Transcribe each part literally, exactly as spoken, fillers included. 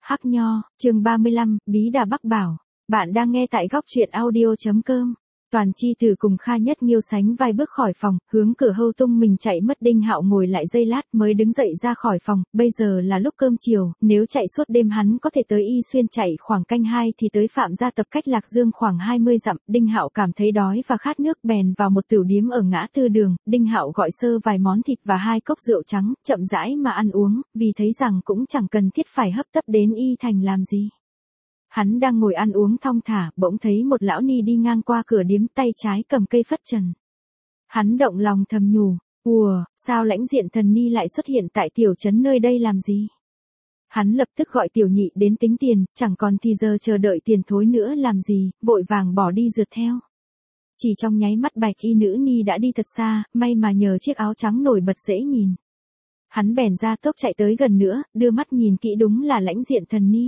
Hắc Nho, chương ba mươi lăm, Bí Đà Bắc Bảo. Bạn đang nghe tại góc truyện audio.com. Toàn Chi Tử cùng Kha Nhất Nghiêu sánh vai bước khỏi phòng, hướng cửa hâu tung mình chạy mất. Đinh Hạo ngồi lại giây lát mới đứng dậy ra khỏi phòng. Bây giờ là lúc cơm chiều, nếu chạy suốt đêm hắn có thể tới Y Xuyên, chạy khoảng canh hai thì tới Phạm Gia Tập cách Lạc Dương khoảng hai mươi dặm. Đinh Hạo cảm thấy đói và khát nước, bèn vào một tửu điếm ở ngã tư đường. Đinh Hạo gọi sơ vài món thịt và hai cốc rượu trắng, chậm rãi mà ăn uống, vì thấy rằng cũng chẳng cần thiết phải hấp tấp đến Y Thành làm gì. Hắn đang ngồi ăn uống thong thả, bỗng thấy một lão ni đi ngang qua cửa điếm, tay trái cầm cây phất trần. Hắn động lòng thầm nhủ, ùa, sao Lãnh Diện Thần Ni lại xuất hiện tại tiểu trấn nơi đây làm gì? Hắn lập tức gọi tiểu nhị đến tính tiền, chẳng còn thì giờ chờ đợi tiền thối nữa làm gì, vội vàng bỏ đi rượt theo. Chỉ trong nháy mắt bạch y nữ ni đã đi thật xa, may mà nhờ chiếc áo trắng nổi bật dễ nhìn. Hắn bèn ra tốc chạy tới gần nữa, đưa mắt nhìn kỹ, đúng là Lãnh Diện Thần Ni.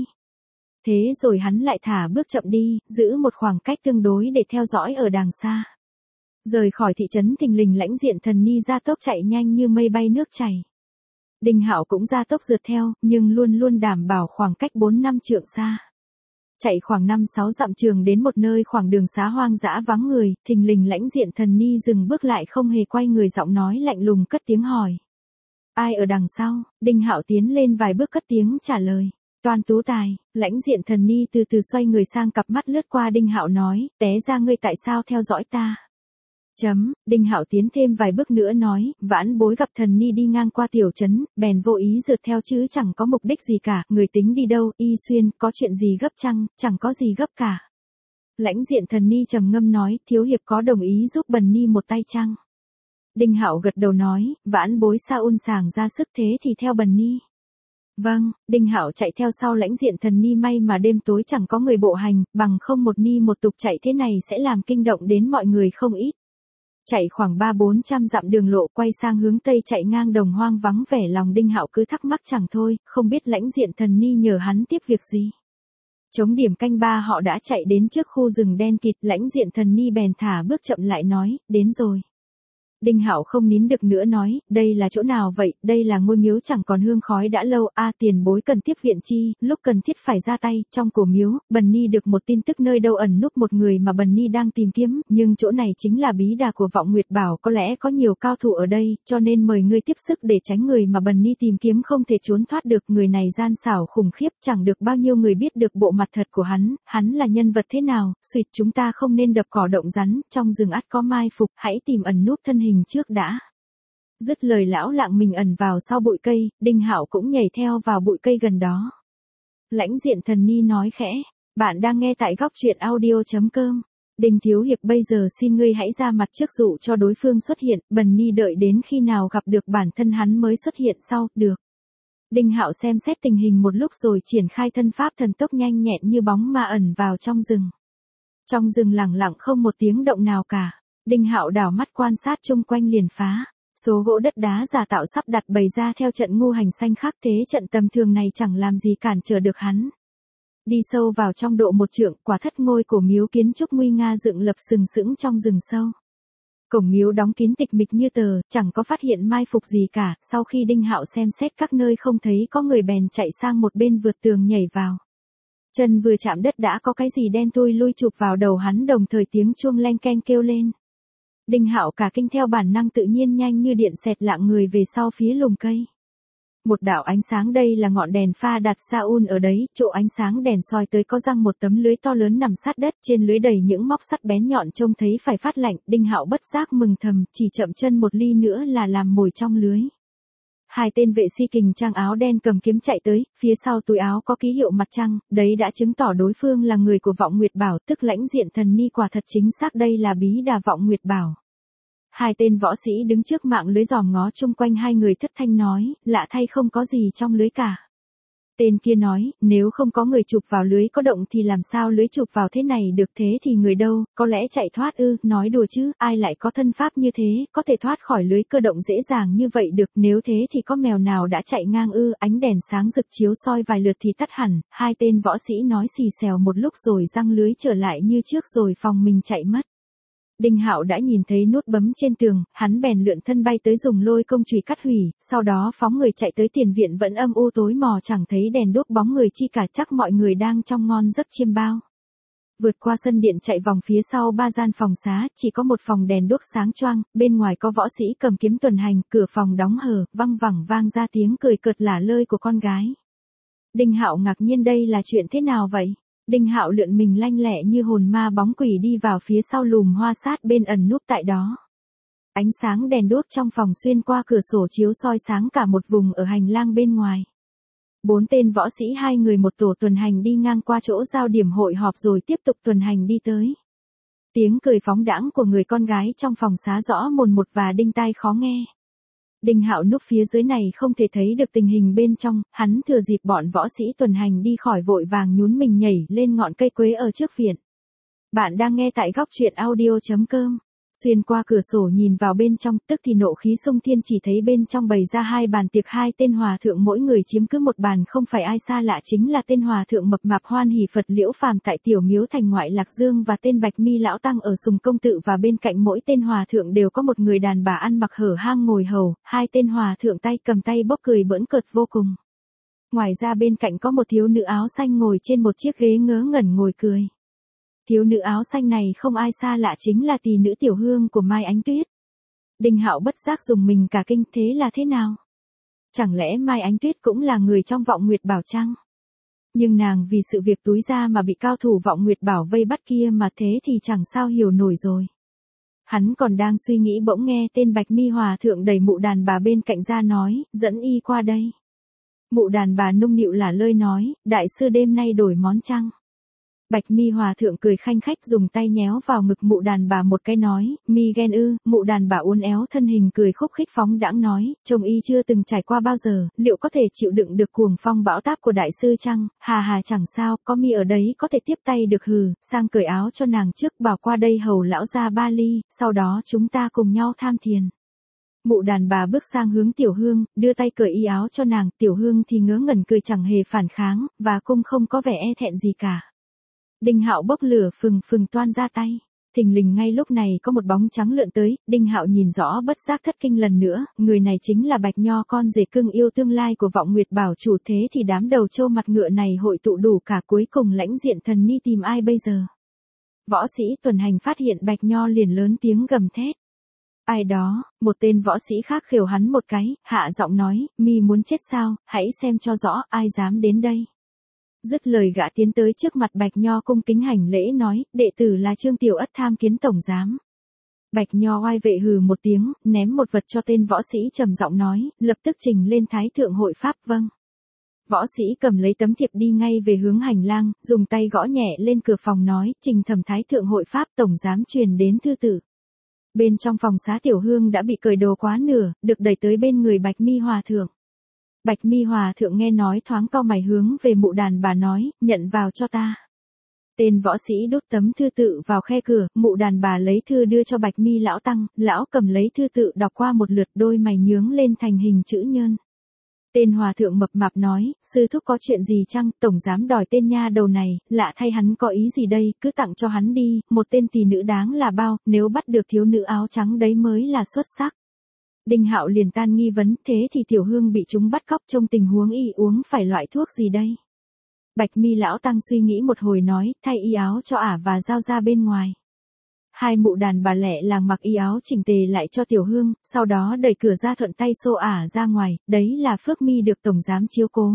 Thế rồi hắn lại thả bước chậm đi, giữ một khoảng cách tương đối để theo dõi ở đàng xa. Rời khỏi thị trấn thình lình, Lãnh Diện Thần Ni ra tốc chạy nhanh như mây bay nước chảy. Đinh Hạo cũng ra tốc rượt theo, nhưng luôn luôn đảm bảo khoảng cách bốn năm trượng xa. Chạy khoảng năm sáu dặm trường đến một nơi khoảng đường xá hoang dã vắng người, thình lình Lãnh Diện Thần Ni dừng bước lại, không hề quay người, giọng nói lạnh lùng cất tiếng hỏi. Ai ở đằng sau? Đinh Hạo tiến lên vài bước cất tiếng trả lời. Toan Tú Tài. Lãnh Diện Thần Ni từ từ xoay người sang, cặp mắt lướt qua Đinh Hạo nói, té ra ngươi tại sao theo dõi ta? Chấm, Đinh Hạo tiến thêm vài bước nữa nói, vãn bối gặp Thần Ni đi ngang qua tiểu trấn, bèn vô ý rượt theo chứ chẳng có mục đích gì cả, người tính đi đâu? Y Xuyên, có chuyện gì gấp chăng? Chẳng có gì gấp cả. Lãnh Diện Thần Ni trầm ngâm nói, thiếu hiệp có đồng ý giúp Bần Ni một tay chăng? Đinh Hạo gật đầu nói, vãn bối sao ôn sàng ra sức thế thì theo Bần Ni. Vâng, Đinh Hạo chạy theo sau Lãnh Diện Thần Ni, may mà đêm tối chẳng có người bộ hành, bằng không một ni một tục chạy thế này sẽ làm kinh động đến mọi người không ít. Chạy khoảng ba bốn trăm dặm đường lộ, quay sang hướng tây chạy ngang đồng hoang vắng vẻ, lòng Đinh Hạo cứ thắc mắc chẳng thôi, không biết Lãnh Diện Thần Ni nhờ hắn tiếp việc gì. Chống điểm canh ba họ đã chạy đến trước khu rừng đen kịt, Lãnh Diện Thần Ni bèn thả bước chậm lại nói, đến rồi. Đinh Hạo không nín được nữa nói, đây là chỗ nào vậy? Đây là ngôi miếu chẳng còn hương khói đã lâu. A à, tiền bối cần tiếp viện chi, lúc cần thiết phải ra tay. Trong cổ miếu, Bần Ni được một tin tức nơi đâu ẩn núp một người mà Bần Ni đang tìm kiếm, nhưng chỗ này chính là bí đà của Vọng Nguyệt Bảo, có lẽ có nhiều cao thủ ở đây, cho nên mời ngươi tiếp sức để tránh người mà Bần Ni tìm kiếm không thể trốn thoát được. Người này gian xảo khủng khiếp, chẳng được bao nhiêu người biết được bộ mặt thật của hắn, hắn là nhân vật thế nào. Suýt, chúng ta không nên đập cỏ động rắn, trong rừng ắt có mai phục, hãy tìm ẩn núp thân hình trước đã. Dứt lời lão lạng mình ẩn vào sau bụi cây, Đinh Hạo cũng nhảy theo vào bụi cây gần đó. Lãnh Diện Thần Ni nói khẽ, bạn đang nghe tại góc truyện audio.com. Đinh thiếu hiệp, bây giờ xin ngươi hãy ra mặt trước dụ cho đối phương xuất hiện, Bần Ni đợi đến khi nào gặp được bản thân hắn mới xuất hiện sau, được. Đinh Hạo xem xét tình hình một lúc rồi triển khai thân pháp thần tốc nhanh nhẹn như bóng mà ẩn vào trong rừng. Trong rừng lặng lặng không một tiếng động nào cả. Đinh Hạo đảo mắt quan sát chung quanh liền phá. Số gỗ đất đá giả tạo sắp đặt bày ra theo trận ngũ hành xanh khác, thế trận tầm thường này chẳng làm gì cản trở được hắn. Đi sâu vào trong độ một trượng, quả thất ngôi cổ miếu kiến trúc nguy nga dựng lập sừng sững trong rừng sâu. Cổng miếu đóng kín tịch mịch như tờ, chẳng có phát hiện mai phục gì cả. Sau khi Đinh Hạo xem xét các nơi không thấy có người, bèn chạy sang một bên vượt tường nhảy vào. Chân vừa chạm đất đã có cái gì đen thui lui chụp vào đầu hắn, đồng thời tiếng chuông leng keng kêu lên. Đinh Hạo cả kinh, theo bản năng tự nhiên nhanh như điện xẹt lạng người về sau phía lùm cây. Một đạo ánh sáng, đây là ngọn đèn pha đặt Saun ở đấy, chỗ ánh sáng đèn soi tới có răng một tấm lưới to lớn nằm sát đất, trên lưới đầy những móc sắt bén nhọn, trông thấy phải phát lạnh. Đinh Hạo bất giác mừng thầm, chỉ chậm chân một ly nữa là làm mồi trong lưới. Hai tên vệ si kình trang áo đen cầm kiếm chạy tới, phía sau túi áo có ký hiệu mặt trăng, đấy đã chứng tỏ đối phương là người của Vọng Nguyệt Bảo, tức Lãnh Diện Thần Ni. Quả thật chính xác đây là bí đà Vọng Nguyệt Bảo. Hai tên võ sĩ đứng trước mạng lưới dòm ngó chung quanh hai người, thất thanh nói, lạ thay không có gì trong lưới cả. Tên kia nói, nếu không có người chụp vào lưới có động thì làm sao lưới chụp vào thế này được? Thế thì người đâu, có lẽ chạy thoát ư? Nói đùa chứ, ai lại có thân pháp như thế, có thể thoát khỏi lưới cơ động dễ dàng như vậy được? Nếu thế thì có mèo nào đã chạy ngang ư? Ánh đèn sáng rực chiếu soi vài lượt thì tắt hẳn. Hai tên võ sĩ nói xì xèo một lúc rồi giăng lưới trở lại như trước rồi phòng mình chạy mất. Đinh Hạo đã nhìn thấy nút bấm trên tường, hắn bèn lượn thân bay tới dùng lôi công chùy cắt hủy, sau đó phóng người chạy tới tiền viện vẫn âm u tối mò chẳng thấy đèn đuốc bóng người chi cả, chắc mọi người đang trong ngon giấc chiêm bao. Vượt qua sân điện chạy vòng phía sau ba gian phòng xá, chỉ có một phòng đèn đuốc sáng choang, bên ngoài có võ sĩ cầm kiếm tuần hành, cửa phòng đóng hờ, văng vẳng vang ra tiếng cười cợt lả lơi của con gái. Đinh Hạo ngạc nhiên, đây là chuyện thế nào vậy? Đinh Hạo lượn mình lanh lẹ như hồn ma bóng quỷ đi vào phía sau lùm hoa sát bên ẩn núp tại đó. Ánh sáng đèn đuốc trong phòng xuyên qua cửa sổ chiếu soi sáng cả một vùng ở hành lang bên ngoài. Bốn tên võ sĩ hai người một tổ tuần hành đi ngang qua chỗ giao điểm hội họp rồi tiếp tục tuần hành đi tới. Tiếng cười phóng đãng của người con gái trong phòng xá rõ mồn một và đinh tai khó nghe. Đinh Hạo núp phía dưới này không thể thấy được tình hình bên trong, hắn thừa dịp bọn võ sĩ tuần hành đi khỏi vội vàng nhún mình nhảy lên ngọn cây quế ở trước viện. Bạn đang nghe tại góc truyện audio chấm com. Xuyên qua cửa sổ nhìn vào bên trong, tức thì nộ khí xung thiên, chỉ thấy bên trong bày ra hai bàn tiệc, hai tên hòa thượng mỗi người chiếm cứ một bàn, không phải ai xa lạ chính là tên hòa thượng mập mạp Hoan Hỷ Phật Liễu Phàm tại tiểu miếu thành ngoại Lạc Dương và tên Bạch Mi lão tăng ở Sùng Công Tự, và bên cạnh mỗi tên hòa thượng đều có một người đàn bà ăn mặc hở hang ngồi hầu, hai tên hòa thượng tay cầm tay bốc cười bỡn cợt vô cùng. Ngoài ra bên cạnh có một thiếu nữ áo xanh ngồi trên một chiếc ghế ngớ ngẩn ngồi cười. Thiếu nữ áo xanh này không ai xa lạ chính là tỷ nữ Tiểu Hương của Mai Ánh Tuyết. Đinh Hạo bất giác dùng mình cả kinh, thế là thế nào? Chẳng lẽ Mai Ánh Tuyết cũng là người trong Vọng Nguyệt Bảo chăng? Nhưng nàng vì sự việc túi ra mà bị cao thủ Vọng Nguyệt Bảo vây bắt kia mà, thế thì chẳng sao hiểu nổi rồi. Hắn còn đang suy nghĩ bỗng nghe tên Bạch Mi hòa thượng đẩy mụ đàn bà bên cạnh ra nói, dẫn y qua đây. Mụ đàn bà nũng nịu lả lơi nói, đại sư đêm nay đổi món chăng? Bạch Mi hòa thượng cười khanh khách dùng tay nhéo vào ngực mụ đàn bà một cái nói, mi ghen ư? Mụ đàn bà uốn éo thân hình cười khúc khích phóng đãng nói, chồng y chưa từng trải qua bao giờ, liệu có thể chịu đựng được cuồng phong bão táp của đại sư chăng? Hà hà chẳng sao, có mi ở đấy có thể tiếp tay được. Hừ, sang cởi áo cho nàng trước, bảo qua đây hầu lão ra ba ly, sau đó chúng ta cùng nhau tham thiền. Mụ đàn bà bước sang hướng Tiểu Hương, đưa tay cởi y áo cho nàng, Tiểu Hương thì ngớ ngẩn cười chẳng hề phản kháng, và cũng không có vẻ e thẹn gì cả. Đinh Hạo bốc lửa phừng phừng toan ra tay, thình lình ngay lúc này có một bóng trắng lượn tới, Đinh Hạo nhìn rõ bất giác thất kinh lần nữa, người này chính là Bạch Nho, con rể cưng yêu tương lai của Vọng Nguyệt Bảo chủ. Thế thì đám đầu trâu mặt ngựa này hội tụ đủ cả, cuối cùng lãnh diện thần ni tìm ai bây giờ? Võ sĩ tuần hành phát hiện Bạch Nho liền lớn tiếng gầm thét. Ai đó? Một tên võ sĩ khác khều hắn một cái, hạ giọng nói, mi muốn chết sao, hãy xem cho rõ, ai dám đến đây. Dứt lời gã tiến tới trước mặt Bạch Nho cung kính hành lễ nói, đệ tử là Trương Tiểu Ất tham kiến tổng giám. Bạch Nho oai vệ hừ một tiếng, ném một vật cho tên võ sĩ trầm giọng nói, lập tức trình lên Thái Thượng Hội Pháp. Vâng. Võ sĩ cầm lấy tấm thiệp đi ngay về hướng hành lang, dùng tay gõ nhẹ lên cửa phòng nói, trình thẩm Thái Thượng Hội Pháp tổng giám truyền đến thư tử. Bên trong phòng xá Tiểu Hương đã bị cởi đồ quá nửa, được đẩy tới bên người Bạch Mi hòa thượng. Bạch Mi hòa thượng nghe nói thoáng cau mày hướng về mụ đàn bà nói, nhận vào cho ta. Tên võ sĩ đút tấm thư tự vào khe cửa, mụ đàn bà lấy thư đưa cho Bạch Mi lão tăng, lão cầm lấy thư tự đọc qua một lượt, đôi mày nhướng lên thành hình chữ nhơn. Tên hòa thượng mập mạp nói, sư thúc có chuyện gì chăng? Tổng giám đòi tên nha đầu này, lạ thay hắn có ý gì đây, cứ tặng cho hắn đi, một tên tỷ nữ đáng là bao, nếu bắt được thiếu nữ áo trắng đấy mới là xuất sắc. Đinh Hạo liền tan nghi vấn, thế thì Tiểu Hương bị chúng bắt cóc, trong tình huống y uống phải loại thuốc gì đây? Bạch Mi lão tăng suy nghĩ một hồi nói, thay y áo cho ả và giao ra bên ngoài. Hai mụ đàn bà lẹ làng mặc y áo chỉnh tề lại cho Tiểu Hương, sau đó đẩy cửa ra thuận tay xô ả ra ngoài, đấy là Phước Mi được tổng giám chiếu cố.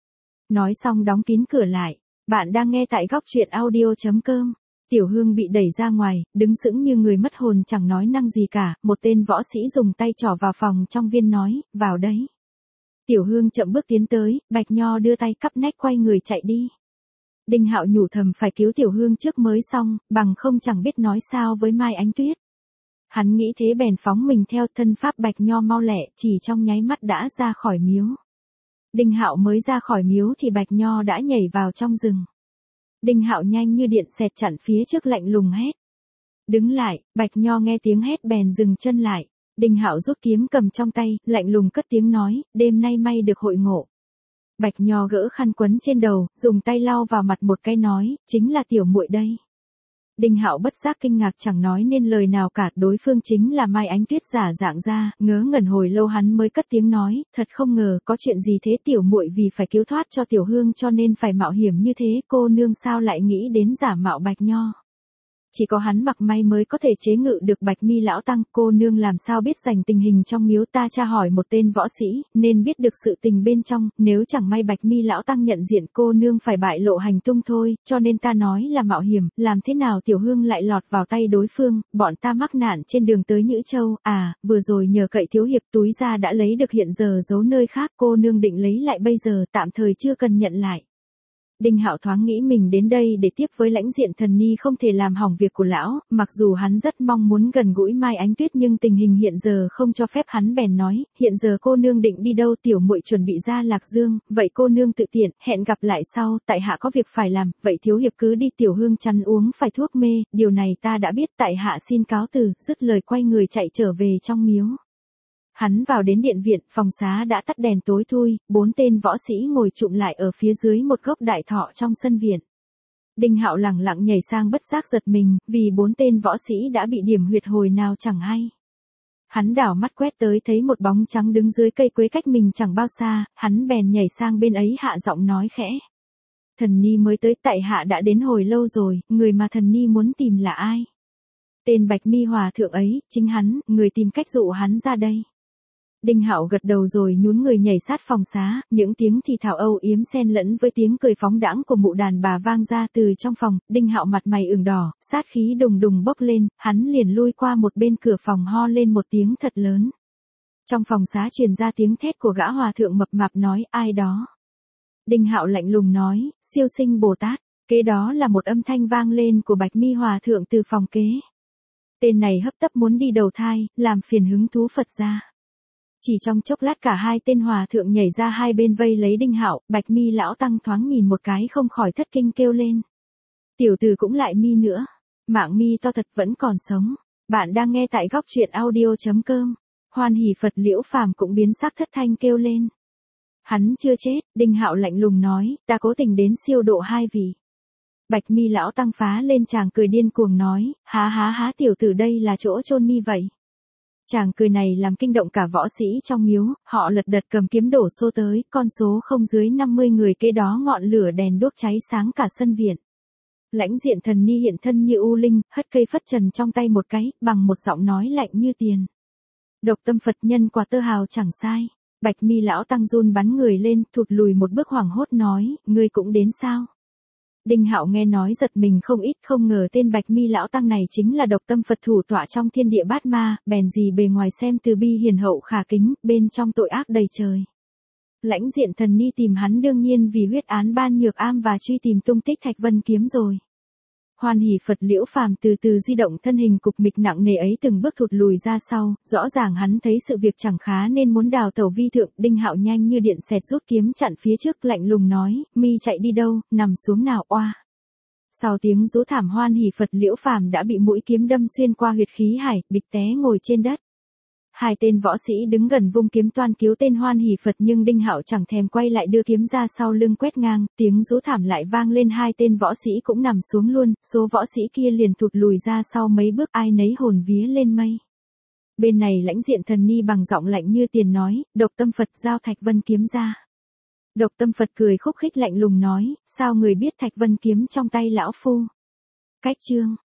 Nói xong đóng kín cửa lại. Bạn đang nghe tại góc truyện audio chấm com. Tiểu Hương bị đẩy ra ngoài, đứng sững như người mất hồn chẳng nói năng gì cả, một tên võ sĩ dùng tay trỏ vào phòng trong viên nói, vào đấy. Tiểu Hương chậm bước tiến tới, Bạch Nho đưa tay cắp nách quay người chạy đi. Đinh Hạo nhủ thầm phải cứu Tiểu Hương trước mới xong, bằng không chẳng biết nói sao với Mai Ánh Tuyết. Hắn nghĩ thế bèn phóng mình theo, thân pháp Bạch Nho mau lẹ, chỉ trong nháy mắt đã ra khỏi miếu. Đinh Hạo mới ra khỏi miếu thì Bạch Nho đã nhảy vào trong rừng. Đinh Hạo nhanh như điện xẹt chặn phía trước, lạnh lùng hét. Đứng lại. Bạch Nho nghe tiếng hét bèn dừng chân lại. Đinh Hạo rút kiếm cầm trong tay, lạnh lùng cất tiếng nói, đêm nay may được hội ngộ. Bạch Nho gỡ khăn quấn trên đầu, dùng tay lau vào mặt một cái nói, chính là tiểu muội đây. Đinh Hạo bất giác kinh ngạc chẳng nói nên lời nào cả, đối phương chính là Mai Ánh Tuyết giả dạng ra, ngớ ngẩn hồi lâu hắn mới cất tiếng nói, thật không ngờ, có chuyện gì thế tiểu muội vì phải cứu thoát cho tiểu hương cho nên phải mạo hiểm như thế, cô nương sao lại nghĩ đến giả mạo Bạch Nho. Chỉ có hắn mặc may mới có thể chế ngự được Bạch Mi lão tăng, cô nương làm sao biết rành tình hình trong miếu, ta tra hỏi một tên võ sĩ, nên biết được sự tình bên trong, nếu chẳng may Bạch Mi lão tăng nhận diện cô nương phải bại lộ hành tung thôi, cho nên ta nói là mạo hiểm, làm thế nào tiểu hương lại lọt vào tay đối phương, bọn ta mắc nạn trên đường tới Nhữ Châu, à, vừa rồi nhờ cậy thiếu hiệp túi ra đã lấy được, hiện giờ giấu nơi khác, cô nương định lấy lại bây giờ, tạm thời chưa cần nhận lại. Đinh Hạo thoáng nghĩ mình đến đây để tiếp với Lãnh Diện Thần Ni không thể làm hỏng việc của lão, mặc dù hắn rất mong muốn gần gũi Mai Ánh Tuyết nhưng tình hình hiện giờ không cho phép, hắn bèn nói, hiện giờ cô nương định đi đâu, tiểu muội chuẩn bị ra Lạc Dương, vậy cô nương tự tiện, hẹn gặp lại sau, tại hạ có việc phải làm, vậy thiếu hiệp cứ đi, tiểu hương chăn uống phải thuốc mê, điều này ta đã biết, tại hạ xin cáo từ, dứt lời quay người chạy trở về trong miếu. Hắn vào đến điện viện, phòng xá đã tắt đèn tối thui, bốn tên võ sĩ ngồi chụm lại ở phía dưới một gốc đại thọ trong sân viện. Đinh Hạo lẳng lặng nhảy sang bất giác giật mình, vì bốn tên võ sĩ đã bị điểm huyệt hồi nào chẳng hay. Hắn đảo mắt quét tới thấy một bóng trắng đứng dưới cây quế cách mình chẳng bao xa, hắn bèn nhảy sang bên ấy hạ giọng nói khẽ. Thần Ni mới tới, tại hạ đã đến hồi lâu rồi, người mà thần Ni muốn tìm là ai? Tên Bạch Mi hòa thượng ấy, chính hắn, người tìm cách dụ hắn ra đây. Đinh Hạo gật đầu rồi nhún người nhảy sát phòng xá, những tiếng thì thào âu yếm xen lẫn với tiếng cười phóng đãng của mụ đàn bà vang ra từ trong phòng. Đinh Hạo mặt mày ửng đỏ, sát khí đùng đùng bốc lên, hắn liền lui qua một bên cửa phòng ho lên một tiếng thật lớn. Trong phòng xá truyền ra tiếng thét của gã hòa thượng mập mạp nói, ai đó? Đinh Hạo lạnh lùng nói, Siêu Sinh Bồ Tát. Kế đó là một âm thanh vang lên của Bạch Mi hòa thượng từ phòng kế. Tên này hấp tấp muốn đi đầu thai, làm phiền hứng thú Phật gia. Chỉ trong chốc lát cả hai tên hòa thượng nhảy ra hai bên vây lấy Đinh Hạo, Bạch Mi lão tăng thoáng nhìn một cái không khỏi thất kinh kêu lên. Tiểu tử cũng lại mi nữa, mạng mi to thật vẫn còn sống. Bạn đang nghe tại góc truyện audio chấm com. Hoan hỉ Phật Liễu Phàm cũng biến sắc thất thanh kêu lên. Hắn chưa chết, Đinh Hạo lạnh lùng nói, ta cố tình đến siêu độ hai vị. Bạch Mi lão tăng phá lên tràng cười điên cuồng nói, há há há tiểu tử đây là chỗ chôn mi vậy. Chàng cười này làm kinh động cả võ sĩ trong miếu, họ lật đật cầm kiếm đổ xô tới, con số không dưới năm mươi người, kế đó ngọn lửa đèn đuốc cháy sáng cả sân viện. Lãnh Diện Thần Ni hiện thân như u linh, hất cây phất trần trong tay một cái, bằng một giọng nói lạnh như tiền. Độc tâm Phật nhân quả tơ hào chẳng sai. Bạch Mi lão tăng run bắn người lên, thụt lùi một bước hoảng hốt nói, ngươi cũng đến sao? Đinh Hạo nghe nói giật mình không ít, không ngờ tên Bạch Mi lão tăng này chính là Độc Tâm Phật thủ tọa trong thiên địa bát ma, bèn gì bề ngoài xem từ bi hiền hậu khả kính, bên trong tội ác đầy trời. Lãnh Diện Thần Ni tìm hắn đương nhiên vì huyết án Ban Nhược Am và truy tìm tung tích Thạch Vân kiếm rồi. Hoan hỉ Phật Liễu Phàm từ từ di động thân hình cục mịch nặng nề ấy từng bước thụt lùi ra sau, rõ ràng hắn thấy sự việc chẳng khá nên muốn đào tẩu vi thượng. Đinh Hạo nhanh như điện xẹt rút kiếm chặn phía trước, lạnh lùng nói, mi chạy đi đâu, nằm xuống nào oa. Sau tiếng rú thảm, Hoan hỉ Phật Liễu Phàm đã bị mũi kiếm đâm xuyên qua huyệt khí hải, bịch té ngồi trên đất. Hai tên võ sĩ đứng gần vung kiếm toan cứu tên Hoan hỉ Phật nhưng Đinh Hạo chẳng thèm quay lại đưa kiếm ra sau lưng quét ngang, tiếng rú thảm lại vang lên, hai tên võ sĩ cũng nằm xuống luôn, số võ sĩ kia liền thụt lùi ra sau mấy bước, ai nấy hồn vía lên mây. Bên này Lãnh Diện Thần Ni bằng giọng lạnh như tiền nói, Độc Tâm Phật giao Thạch Vân kiếm ra. Độc Tâm Phật cười khúc khích lạnh lùng nói, sao người biết Thạch Vân kiếm trong tay lão phu? Cách chương